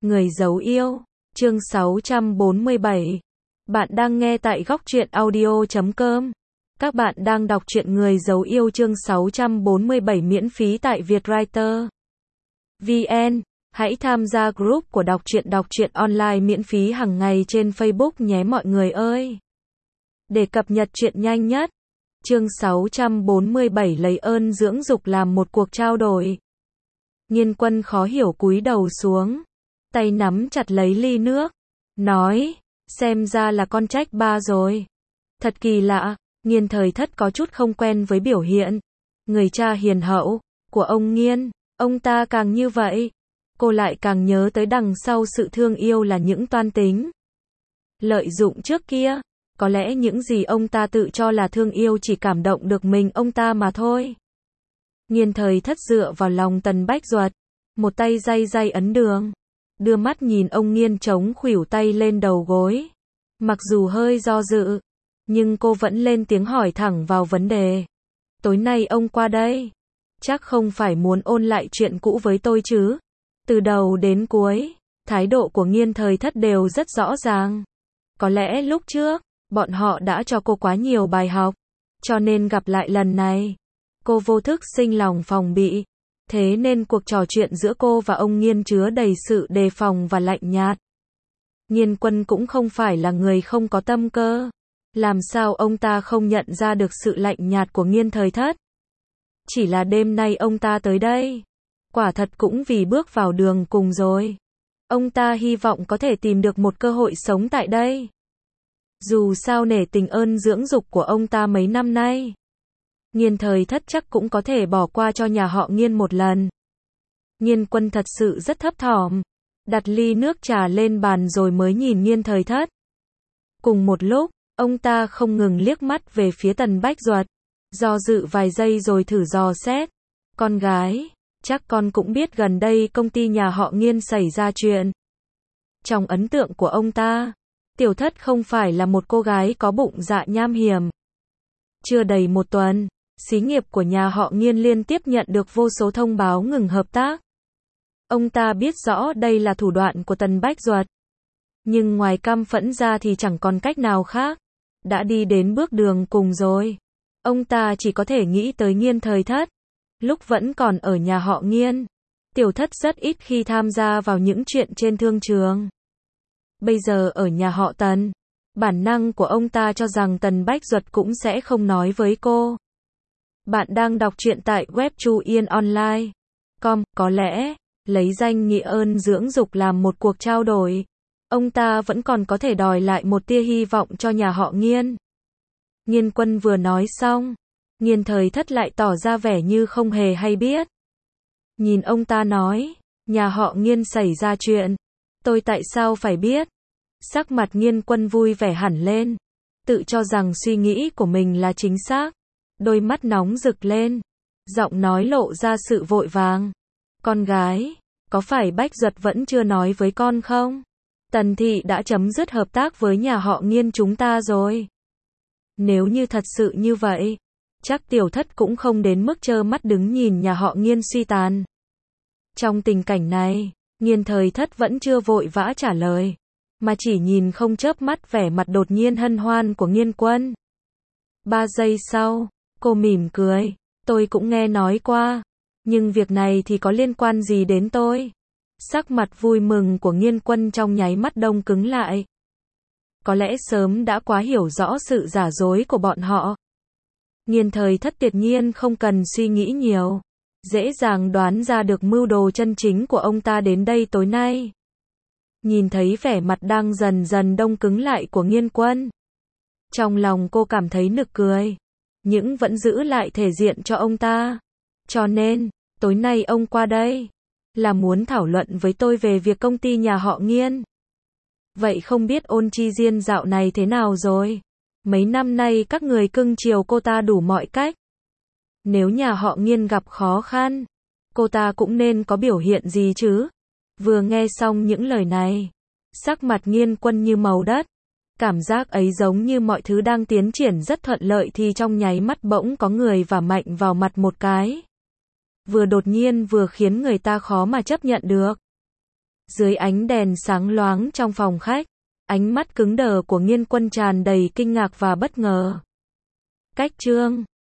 Người giấu yêu, chương 647. Bạn đang nghe tại góc truyện audio.com. Các bạn đang đọc truyện Người giấu yêu chương 647 miễn phí tại Vietwriter VN. Hãy tham gia group của đọc truyện online miễn phí hàng ngày trên Facebook nhé mọi người ơi. Để cập nhật truyện nhanh nhất. Chương 647 lấy ơn dưỡng dục làm một cuộc trao đổi. Nhiên Quân khó hiểu cúi đầu xuống, tay nắm chặt lấy ly nước, nói, xem ra là con trách ba rồi. Thật kỳ lạ, Nhiên Thời Thất có chút không quen với biểu hiện người cha hiền hậu của ông Nhiên, ông ta càng như vậy, cô lại càng nhớ tới đằng sau sự thương yêu là những toan tính lợi dụng trước kia. Có lẽ những gì ông ta tự cho là thương yêu chỉ cảm động được mình ông ta mà thôi. Nhiên Thời Thất dựa vào lòng Tần Bách Duật, một tay day ấn đường, đưa mắt nhìn ông Nhiên chống khuỷu tay lên đầu gối. Mặc dù hơi do dự, nhưng cô vẫn lên tiếng hỏi thẳng vào vấn đề. Tối nay ông qua đây, chắc không phải muốn ôn lại chuyện cũ với tôi chứ? Từ đầu đến cuối, thái độ của Nhiên Thời Thất đều rất rõ ràng. Có lẽ lúc trước, bọn họ đã cho cô quá nhiều bài học, cho nên gặp lại lần này, cô vô thức sinh lòng phòng bị. Thế nên cuộc trò chuyện giữa cô và ông Nhiên chứa đầy sự đề phòng và lạnh nhạt. Nhiên Quân cũng không phải là người không có tâm cơ. Làm sao ông ta không nhận ra được sự lạnh nhạt của Nhiên Thời Thất? Chỉ là đêm nay ông ta tới đây, quả thật cũng vì bước vào đường cùng rồi. Ông ta hy vọng có thể tìm được một cơ hội sống tại đây. Dù sao nể tình ơn dưỡng dục của ông ta mấy năm nay, Nhiên Thời Thất chắc cũng có thể bỏ qua cho nhà họ Nhiên một lần. Nhiên Quân thật sự rất thấp thỏm, đặt ly nước trà lên bàn rồi mới nhìn Nhiên Thời Thất. Cùng một lúc, ông ta không ngừng liếc mắt về phía Tần Bách Duật, do dự vài giây rồi thử dò xét. Con gái, chắc con cũng biết gần đây công ty nhà họ Nhiên xảy ra chuyện. Trong ấn tượng của ông ta, Tiểu Thất không phải là một cô gái có bụng dạ nham hiểm. Chưa đầy một tuần, xí nghiệp của nhà họ Nhiên liên tiếp nhận được vô số thông báo ngừng hợp tác. Ông ta biết rõ đây là thủ đoạn của Tần Bách Duật, nhưng ngoài căm phẫn ra thì chẳng còn cách nào khác. Đã đi đến bước đường cùng rồi, ông ta chỉ có thể nghĩ tới Nhiên Thời Thất. Lúc vẫn còn ở nhà họ Nhiên, Tiểu Thất rất ít khi tham gia vào những chuyện trên thương trường. Bây giờ ở nhà họ Tần, bản năng của ông ta cho rằng Tần Bách Duật cũng sẽ không nói với cô. Bạn đang đọc truyện tại web chuyenonline.com. Có lẽ, lấy danh nghĩa ơn dưỡng dục làm một cuộc trao đổi, ông ta vẫn còn có thể đòi lại một tia hy vọng cho nhà họ Nhiên. Nhiên Quân vừa nói xong, Nhiên Thời Thất lại tỏ ra vẻ như không hề hay biết. Nhìn ông ta nói, nhà họ Nhiên xảy ra chuyện, tôi tại sao phải biết? Sắc mặt Nhiên Quân vui vẻ hẳn lên, tự cho rằng suy nghĩ của mình là chính xác. Đôi mắt nóng rực lên, giọng nói lộ ra sự vội vàng. Con gái, có phải Bách Duật vẫn chưa nói với con không? Tần thị đã chấm dứt hợp tác với nhà họ Nhiên chúng ta rồi. Nếu như thật sự như vậy, chắc Tiểu Thất cũng không đến mức trơ mắt đứng nhìn nhà họ Nhiên suy tàn. Trong tình cảnh này, Nhiên Thời Thất vẫn chưa vội vã trả lời, mà chỉ nhìn không chớp mắt vẻ mặt đột nhiên hân hoan của Nhiên Quân. 3 giây sau, cô mỉm cười, tôi cũng nghe nói qua, nhưng việc này thì có liên quan gì đến tôi? Sắc mặt vui mừng của Nhiên Quân trong nháy mắt đông cứng lại. Có lẽ sớm đã quá hiểu rõ sự giả dối của bọn họ. Nhiên Thời Thất tuyệt nhiên không cần suy nghĩ nhiều, dễ dàng đoán ra được mưu đồ chân chính của ông ta đến đây tối nay. Nhìn thấy vẻ mặt đang dần dần đông cứng lại của Nhiên Quân, trong lòng cô cảm thấy nực cười, nhưng vẫn giữ lại thể diện cho ông ta. Cho nên, tối nay ông qua đây, là muốn thảo luận với tôi về việc công ty nhà họ Nhiên. Vậy không biết Ôn Chi Diên dạo này thế nào rồi? Mấy năm nay các người cưng chiều cô ta đủ mọi cách. Nếu nhà họ Nhiên gặp khó khăn, cô ta cũng nên có biểu hiện gì chứ? Vừa nghe xong những lời này, sắc mặt Nhiên Quân như màu đất. Cảm giác ấy giống như mọi thứ đang tiến triển rất thuận lợi thì trong nháy mắt bỗng có người vả mạnh vào mặt một cái. Vừa đột nhiên vừa khiến người ta khó mà chấp nhận được. Dưới ánh đèn sáng loáng trong phòng khách, ánh mắt cứng đờ của Nghiên Quân tràn đầy kinh ngạc và bất ngờ. Cách Trương